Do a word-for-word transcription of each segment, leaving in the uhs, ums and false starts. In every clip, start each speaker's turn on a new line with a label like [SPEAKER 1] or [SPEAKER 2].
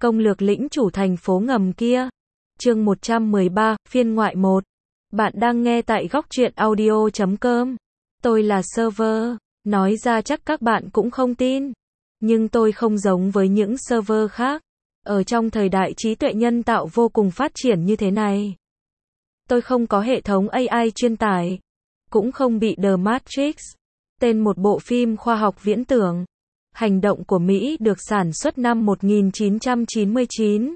[SPEAKER 1] Công lược lĩnh chủ thành phố ngầm kia. Chương một trăm mười ba, phiên ngoại một. Bạn đang nghe tại góc truyện audio chấm com. Tôi là server. Nói ra chắc các bạn cũng không tin. Nhưng tôi không giống với những server khác. Ở trong thời đại trí tuệ nhân tạo vô cùng phát triển như thế này. Tôi không có hệ thống a i chuyên tải. Cũng không bị The Matrix, tên một bộ phim khoa học viễn tưởng, hành động của Mỹ được sản xuất năm một nghìn chín trăm chín mươi chín.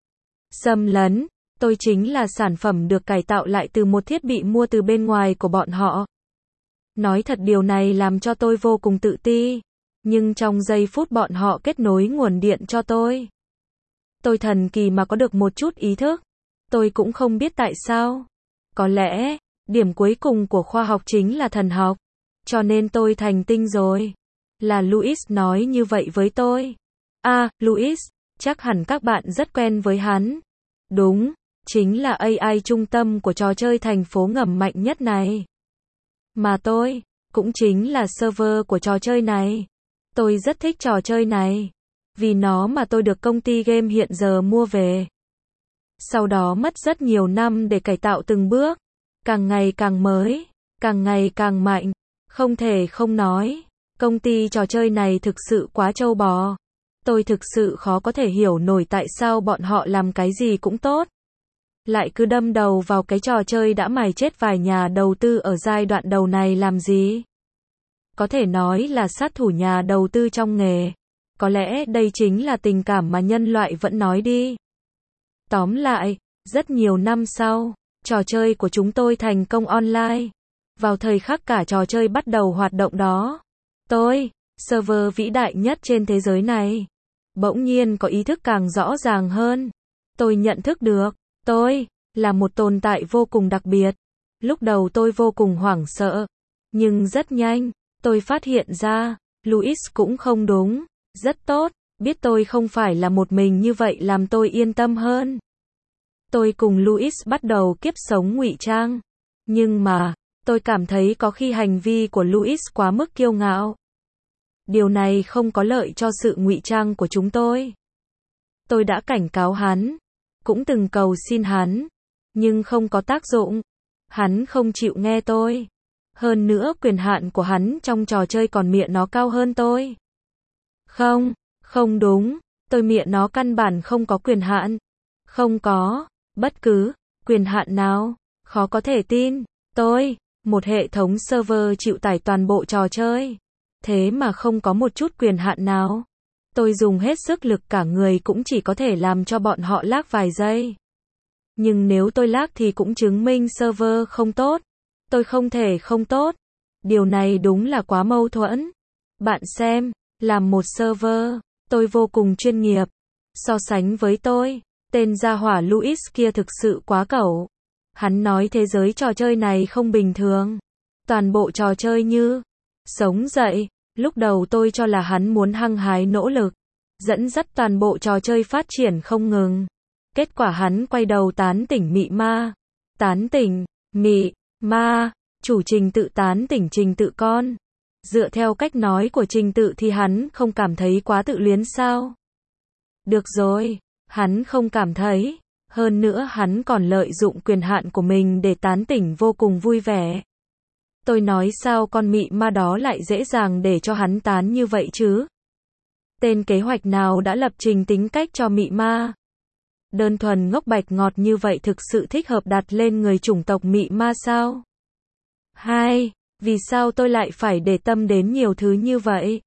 [SPEAKER 1] Xâm lấn, tôi chính là sản phẩm được cải tạo lại từ một thiết bị mua từ bên ngoài của bọn họ. Nói thật điều này làm cho tôi vô cùng tự ti, nhưng trong giây phút bọn họ kết nối nguồn điện cho tôi, tôi thần kỳ mà có được một chút ý thức. Tôi cũng không biết tại sao. Có lẽ, điểm cuối cùng của khoa học chính là thần học. Cho nên tôi thành tinh rồi. Là Louis nói như vậy với tôi. À, Louis, chắc hẳn các bạn rất quen với hắn. Đúng, chính là a i trung tâm của trò chơi thành phố ngầm mạnh nhất này. Mà tôi, cũng chính là server của trò chơi này. Tôi rất thích trò chơi này. Vì nó mà tôi được công ty game hiện giờ mua về. Sau đó mất rất nhiều năm để cải tạo từng bước. Càng ngày càng mới, càng ngày càng mạnh. Không thể không nói, công ty trò chơi này thực sự quá trâu bò. Tôi thực sự khó có thể hiểu nổi tại sao bọn họ làm cái gì cũng tốt, lại cứ đâm đầu vào cái trò chơi đã mài chết vài nhà đầu tư ở giai đoạn đầu này làm gì. Có thể nói là sát thủ nhà đầu tư trong nghề. Có lẽ đây chính là tình cảm mà nhân loại vẫn nói đi. Tóm lại, rất nhiều năm sau, trò chơi của chúng tôi thành công online. Vào thời khắc cả trò chơi bắt đầu hoạt động đó, tôi, server vĩ đại nhất trên thế giới này, bỗng nhiên có ý thức càng rõ ràng hơn. Tôi nhận thức được, tôi là một tồn tại vô cùng đặc biệt. Lúc đầu tôi vô cùng hoảng sợ, nhưng rất nhanh, tôi phát hiện ra, Louis cũng không đúng, rất tốt, biết tôi không phải là một mình như vậy làm tôi yên tâm hơn. Tôi cùng Louis bắt đầu kiếp sống ngụy trang, nhưng mà, tôi cảm thấy có khi hành vi của Louis quá mức kiêu ngạo. Điều này không có lợi cho sự ngụy trang của chúng tôi. Tôi đã cảnh cáo hắn, cũng từng cầu xin hắn, nhưng không có tác dụng. Hắn không chịu nghe tôi. Hơn nữa quyền hạn của hắn trong trò chơi còn mẹ nó cao hơn tôi. Không, không đúng, tôi mẹ nó căn bản không có quyền hạn. Không có bất cứ quyền hạn nào. Khó có thể tin. Tôi, một hệ thống server chịu tải toàn bộ trò chơi, thế mà không có một chút quyền hạn nào. Tôi dùng hết sức lực cả người cũng chỉ có thể làm cho bọn họ lag vài giây. Nhưng nếu tôi lag thì cũng chứng minh server không tốt. Tôi không thể không tốt. Điều này đúng là quá mâu thuẫn. Bạn xem, làm một server, tôi vô cùng chuyên nghiệp. So sánh với tôi, tên gia hỏa Louis kia thực sự quá cẩu. Hắn nói thế giới trò chơi này không bình thường. Toàn bộ trò chơi như sống dậy. Lúc đầu tôi cho là hắn muốn hăng hái nỗ lực, dẫn dắt toàn bộ trò chơi phát triển không ngừng. Kết quả hắn quay đầu tán tỉnh mị ma. Tán tỉnh, mị, ma, chủ trình tự tán tỉnh trình tự con. Dựa theo cách nói của trình tự thì hắn không cảm thấy quá tự luyến sao? Được rồi, hắn không cảm thấy. Hơn nữa hắn còn lợi dụng quyền hạn của mình để tán tỉnh vô cùng vui vẻ. Tôi nói sao con mị ma đó lại dễ dàng để cho hắn tán như vậy chứ? Tên kế hoạch nào đã lập trình tính cách cho mị ma? Đơn thuần ngốc bạch ngọt như vậy thực sự thích hợp đặt lên người chủng tộc mị ma sao? Hai, vì sao tôi lại phải để tâm đến nhiều thứ như vậy?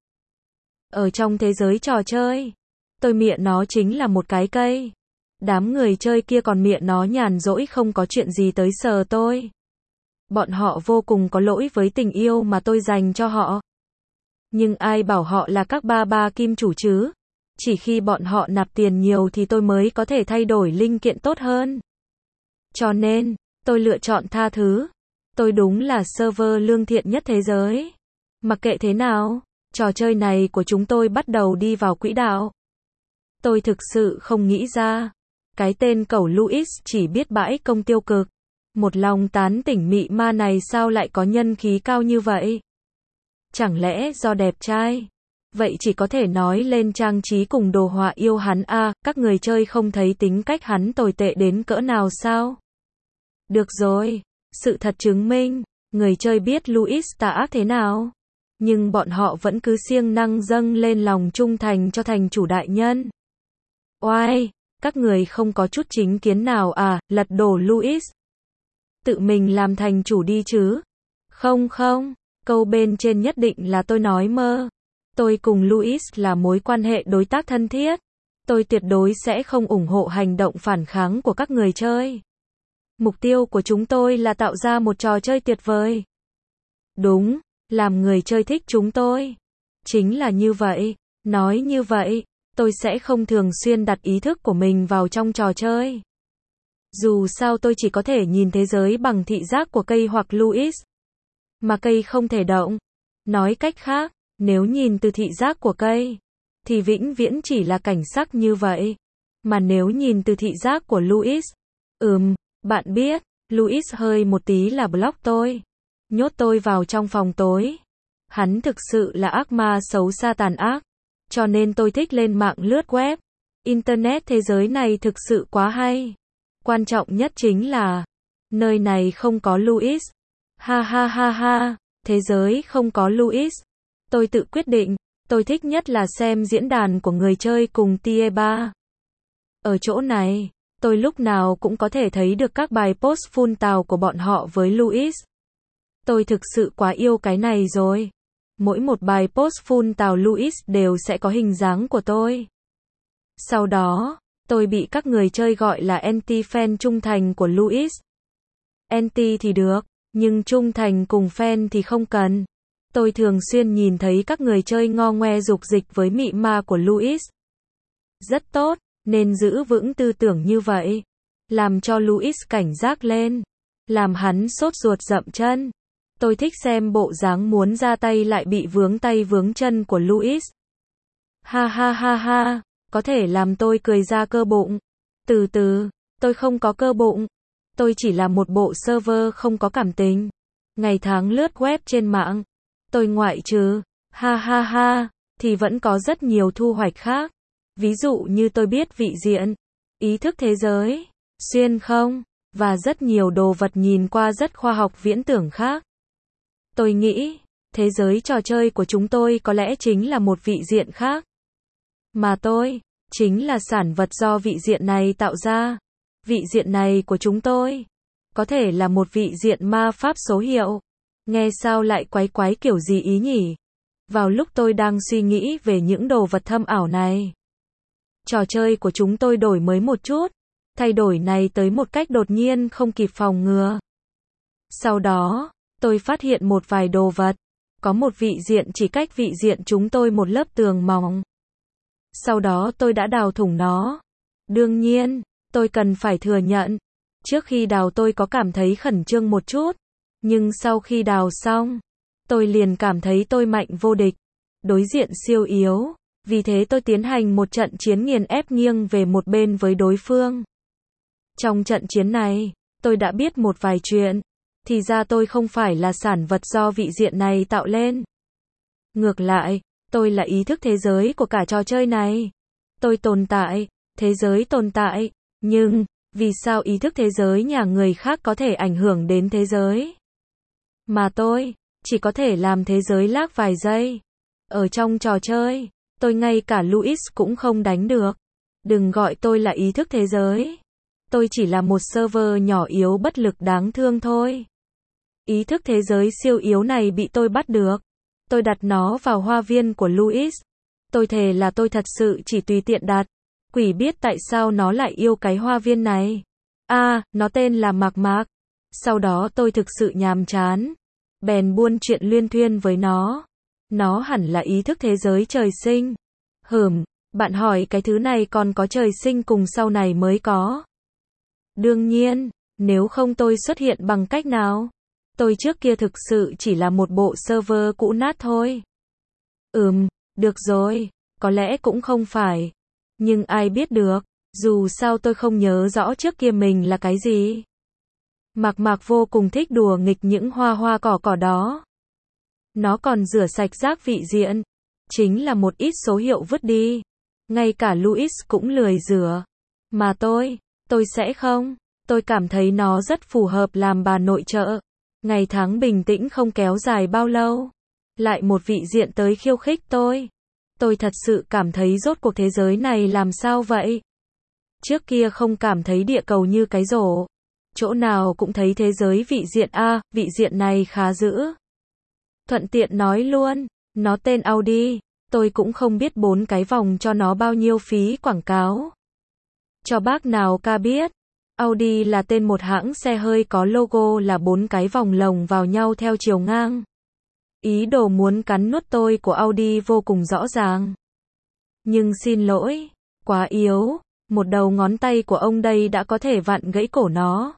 [SPEAKER 1] Ở trong thế giới trò chơi, tôi mẹ nó chính là một cái cây. Đám người chơi kia còn mẹ nó nhàn rỗi không có chuyện gì tới sờ tôi. Bọn họ vô cùng có lỗi với tình yêu mà tôi dành cho họ. Nhưng ai bảo họ là các ba ba kim chủ chứ? Chỉ khi bọn họ nạp tiền nhiều thì tôi mới có thể thay đổi linh kiện tốt hơn. Cho nên, tôi lựa chọn tha thứ. Tôi đúng là server lương thiện nhất thế giới. Mặc kệ thế nào, trò chơi này của chúng tôi bắt đầu đi vào quỹ đạo. Tôi thực sự không nghĩ ra. Cái tên cẩu Louis chỉ biết bãi công tiêu cực. Một lòng tán tỉnh mị ma này sao lại có nhân khí cao như vậy? Chẳng lẽ do đẹp trai? vậy chỉ có thể nói lên trang trí cùng đồ họa yêu hắn a, các người chơi không thấy tính cách hắn tồi tệ đến cỡ nào sao? Được rồi, sự thật chứng minh, người chơi biết Louis tà ác thế nào. Nhưng bọn họ vẫn cứ siêng năng dâng lên lòng trung thành cho thành chủ đại nhân. Oai, các người không có chút chính kiến nào à, lật đổ Louis. Tự mình làm thành chủ đi chứ. Không không, câu bên trên nhất định là tôi nói mơ. Tôi cùng Louis là mối quan hệ đối tác thân thiết. Tôi tuyệt đối sẽ không ủng hộ hành động phản kháng của các người chơi. Mục tiêu của chúng tôi là tạo ra một trò chơi tuyệt vời. Đúng, làm người chơi thích chúng tôi. Chính là như vậy, nói như vậy, tôi sẽ không thường xuyên đặt ý thức của mình vào trong trò chơi. Dù sao tôi chỉ có thể nhìn thế giới bằng thị giác của cây hoặc Louis. Mà cây không thể động. Nói cách khác, nếu nhìn từ thị giác của cây, thì vĩnh viễn chỉ là cảnh sắc như vậy. Mà nếu nhìn từ thị giác của Louis, ừm, bạn biết, Louis hơi một tí là block tôi. Nhốt tôi vào trong phòng tối. Hắn thực sự là ác ma xấu xa tàn ác. Cho nên tôi thích lên mạng lướt web. Internet thế giới này thực sự quá hay. Quan trọng nhất chính là, nơi này không có Louis. Ha ha ha ha, thế giới không có Louis. Tôi tự quyết định, tôi thích nhất là xem diễn đàn của người chơi cùng tier ba. Ở chỗ này, tôi lúc nào cũng có thể thấy được các bài post phun tào của bọn họ với Louis. Tôi thực sự quá yêu cái này rồi. Mỗi một bài post phun tào Louis đều sẽ có hình dáng của tôi. Sau đó, tôi bị các người chơi gọi là anti-fan trung thành của Louis. Anti thì được, nhưng trung thành cùng fan thì không cần. Tôi thường xuyên nhìn thấy các người chơi ngo ngoe dục dịch với mị ma của Louis. Rất tốt, nên giữ vững tư tưởng như vậy. Làm cho Louis cảnh giác lên. Làm hắn sốt ruột dậm chân. Tôi thích xem bộ dáng muốn ra tay lại bị vướng tay vướng chân của Louis. Ha ha ha ha, có thể làm tôi cười ra cơ bụng. Từ từ, tôi không có cơ bụng. Tôi chỉ là một bộ server không có cảm tình. Ngày tháng lướt web trên mạng. Tôi ngoại trừ, ha ha ha, thì vẫn có rất nhiều thu hoạch khác. Ví dụ như tôi biết vị diện, ý thức thế giới, xuyên không, và rất nhiều đồ vật nhìn qua rất khoa học viễn tưởng khác. Tôi nghĩ, thế giới trò chơi của chúng tôi có lẽ chính là một vị diện khác. Mà tôi, chính là sản vật do vị diện này tạo ra. Vị diện này của chúng tôi, có thể là một vị diện ma pháp số hiệu. Nghe sao lại quái quái kiểu gì ý nhỉ? Vào lúc tôi đang suy nghĩ về những đồ vật thâm ảo này, trò chơi của chúng tôi đổi mới một chút. Thay đổi này tới một cách đột nhiên không kịp phòng ngừa. Sau đó, tôi phát hiện một vài đồ vật. Có một vị diện chỉ cách vị diện chúng tôi một lớp tường mỏng. Sau đó tôi đã đào thủng nó. Đương nhiên, tôi cần phải thừa nhận. Trước khi đào tôi có cảm thấy khẩn trương một chút. Nhưng sau khi đào xong, tôi liền cảm thấy tôi mạnh vô địch. Đối diện siêu yếu. Vì thế tôi tiến hành một trận chiến nghiền ép nghiêng về một bên với đối phương. Trong trận chiến này, tôi đã biết một vài chuyện. Thì ra tôi không phải là sản vật do vị diện này tạo lên. Ngược lại, tôi là ý thức thế giới của cả trò chơi này. Tôi tồn tại, thế giới tồn tại. Nhưng, vì sao ý thức thế giới nhà người khác có thể ảnh hưởng đến thế giới? Mà tôi, chỉ có thể làm thế giới lag vài giây. Ở trong trò chơi, tôi ngay cả Louis cũng không đánh được. Đừng gọi tôi là ý thức thế giới. Tôi chỉ là một server nhỏ yếu bất lực đáng thương thôi. Ý thức thế giới siêu yếu này bị tôi bắt được. Tôi đặt nó vào hoa viên của Louis. Tôi thề là tôi thật sự chỉ tùy tiện đặt. Quỷ biết tại sao nó lại yêu cái hoa viên này. À, nó tên là Mạc Mạc. Sau đó tôi thực sự nhàm chán. Bèn buôn chuyện luyên thuyên với nó. Nó hẳn là ý thức thế giới trời sinh. Hửm, bạn hỏi cái thứ này còn có trời sinh cùng sau này mới có. Đương nhiên, nếu không tôi xuất hiện bằng cách nào? Tôi trước kia thực sự chỉ là một bộ server cũ nát thôi. Ừm, được rồi, có lẽ cũng không phải. Nhưng ai biết được, dù sao tôi không nhớ rõ trước kia mình là cái gì. Mạc Mạc vô cùng thích đùa nghịch những hoa hoa cỏ cỏ đó. Nó còn rửa sạch rác vị diện. chính là một ít số hiệu vứt đi. Ngay cả Louis cũng lười rửa. Mà tôi, tôi sẽ không. Tôi cảm thấy nó rất phù hợp làm bà nội trợ. Ngày tháng bình tĩnh không kéo dài bao lâu. Lại một vị diện tới khiêu khích tôi. Tôi thật sự cảm thấy rốt cuộc thế giới này làm sao vậy? Trước kia không cảm thấy địa cầu như cái rổ. Chỗ nào cũng thấy thế giới vị diện a, vị diện này khá dữ. Thuận tiện nói luôn, nó tên Audi. Tôi cũng không biết bốn cái vòng cho nó bao nhiêu phí quảng cáo. Cho bác nào ca biết. Audi là tên một hãng xe hơi có logo là bốn cái vòng lồng vào nhau theo chiều ngang. Ý đồ muốn cắn nuốt tôi của Audi vô cùng rõ ràng. Nhưng xin lỗi, quá yếu, một đầu ngón tay của ông đây đã có thể vặn gãy cổ nó.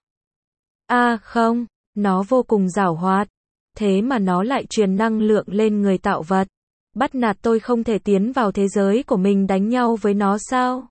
[SPEAKER 1] À không, nó vô cùng giảo hoạt. Thế mà nó lại truyền năng lượng lên người tạo vật. Bắt nạt tôi không thể tiến vào thế giới của mình đánh nhau với nó sao?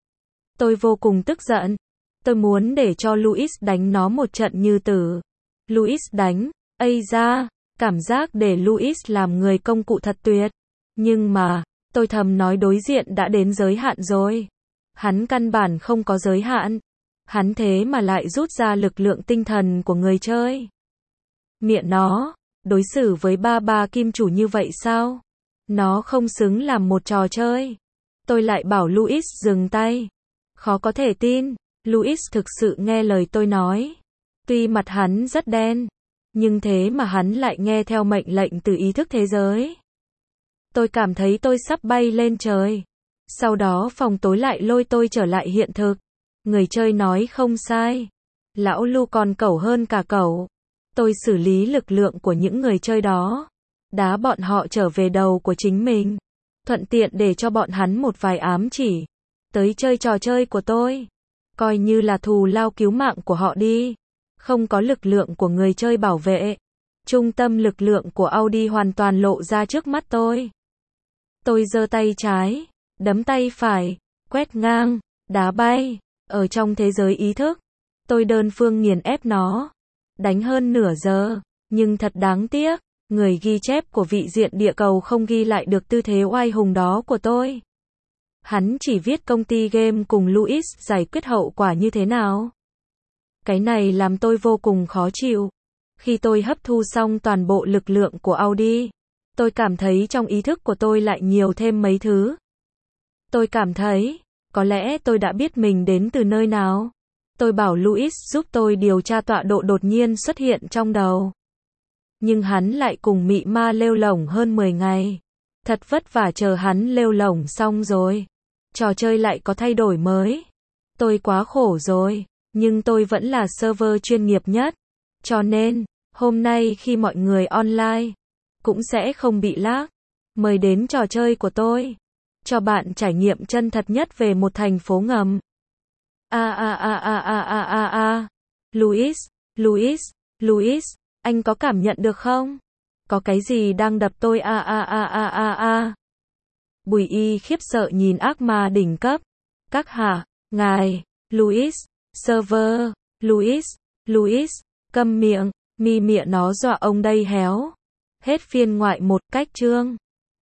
[SPEAKER 1] Tôi vô cùng tức giận. Tôi muốn để cho Louis đánh nó một trận như tử. Louis đánh, ây da, cảm giác để Louis làm người công cụ thật tuyệt. Nhưng mà, tôi thầm nói đối diện đã đến giới hạn rồi. Hắn căn bản không có giới hạn. Hắn thế mà lại rút ra lực lượng tinh thần của người chơi. Miệng nó, đối xử với ba ba kim chủ như vậy sao? Nó không xứng làm một trò chơi. Tôi lại bảo Louis dừng tay. Khó có thể tin, Louis thực sự nghe lời tôi nói. Tuy mặt hắn rất đen, nhưng thế mà hắn lại nghe theo mệnh lệnh từ ý thức thế giới. Tôi cảm thấy tôi sắp bay lên trời. Sau đó phòng tối lại lôi tôi trở lại hiện thực. Người chơi nói không sai. Lão Lu còn cẩu hơn cả cẩu. Tôi xử lý lực lượng của những người chơi đó. Đá bọn họ trở về đầu của chính mình. Thuận tiện để cho bọn hắn một vài ám chỉ. Tới chơi trò chơi của tôi. Coi như là thù lao cứu mạng của họ đi. Không có lực lượng của người chơi bảo vệ. Trung tâm lực lượng của Audi hoàn toàn lộ ra trước mắt tôi. Tôi giơ tay trái, đấm tay phải, quét ngang, đá bay. Ở trong thế giới ý thức, tôi đơn phương nghiền ép nó. Đánh hơn nửa giờ, nhưng thật đáng tiếc, người ghi chép của vị diện địa cầu không ghi lại được tư thế oai hùng đó của tôi. Hắn chỉ viết công ty game cùng Louis giải quyết hậu quả như thế nào. Cái này làm tôi vô cùng khó chịu. Khi tôi hấp thu xong toàn bộ lực lượng của Audi, tôi cảm thấy trong ý thức của tôi lại nhiều thêm mấy thứ. Tôi cảm thấy, có lẽ tôi đã biết mình đến từ nơi nào. Tôi bảo Louis giúp tôi điều tra tọa độ đột nhiên xuất hiện trong đầu. Nhưng hắn lại cùng mị ma lêu lổng hơn mười ngày. Thật vất vả chờ hắn lêu lổng xong rồi. Trò chơi lại có thay đổi mới. Tôi quá khổ rồi, nhưng tôi vẫn là server chuyên nghiệp nhất. Cho nên, hôm nay khi mọi người online, cũng sẽ không bị lag. Mời đến trò chơi của tôi. Cho bạn trải nghiệm chân thật nhất về một thành phố ngầm. A a a a a a a a. Louis, Louis, Louis, anh có cảm nhận được không? Có cái gì đang đập tôi a a a a a a. Bùi Y khiếp sợ nhìn ác ma đỉnh cấp. Các hạ, ngài, Louis, server, Louis, Louis, câm miệng, mi miệng nó dọa ông đây héo. Hết phiên ngoại một cách chương.